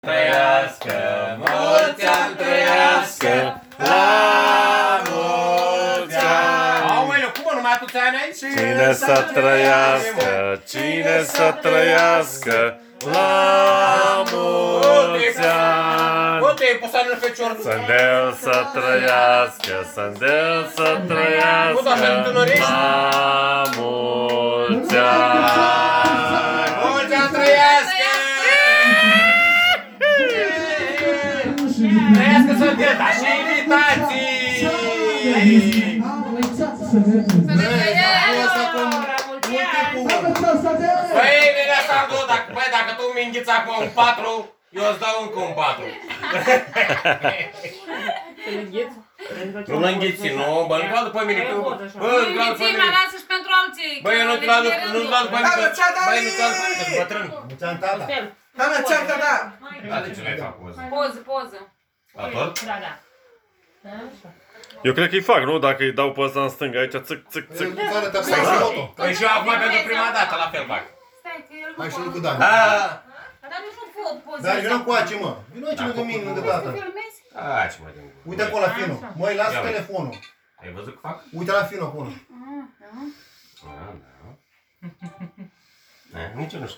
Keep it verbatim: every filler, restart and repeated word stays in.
Trăiască, mulți ani trăiască, la mulți ani. Aoleu, cum mă, numai atâția ani ai? Cine să trăiască, cine să trăiască, la mulți ani. Bă, te-ai pus anul fecior. Sândeu să trăiască, Sândeu să trăiască, la mulți ani. Mulți ani trăiască! Trăiască Sândeu, dar și invitații! Băi, nenea Sandu, băi, dacă tu mi înghiți acum un patru, eu îți dau încă un patru. Nu mă înghiți, nu? Bă, nu-l dau după mine. Bă, nu-l dau după mine. Lasă-și pentru alții. Băi, eu nu-l dau după mine. Băi, nu-l dau după mine, că-s bătrân. Mulțeam tata. Hana, cearcă, da! Da, de ce nu-i fac poză? Poză, poză. La tot? Da, da. Eu cred că-i fac, nu? Dacă îi dau pe ăsta în stânga aici, țâc, țâc, țâc. Păi și eu acum pentru prima dată, la fel fac. Stai că el nu Hai și poate. lui cu Dan. Dar nu nu pot poze. Dar vină cu ace, mă. Vină aici lângă mine, lângă tata. Filmezi? A, ce mă gând. Uite acolo la Fino. Măi, lasă telefonul. Ai văzut că fac? Uite la Fino acolo. Da, da. Nici eu nu știu.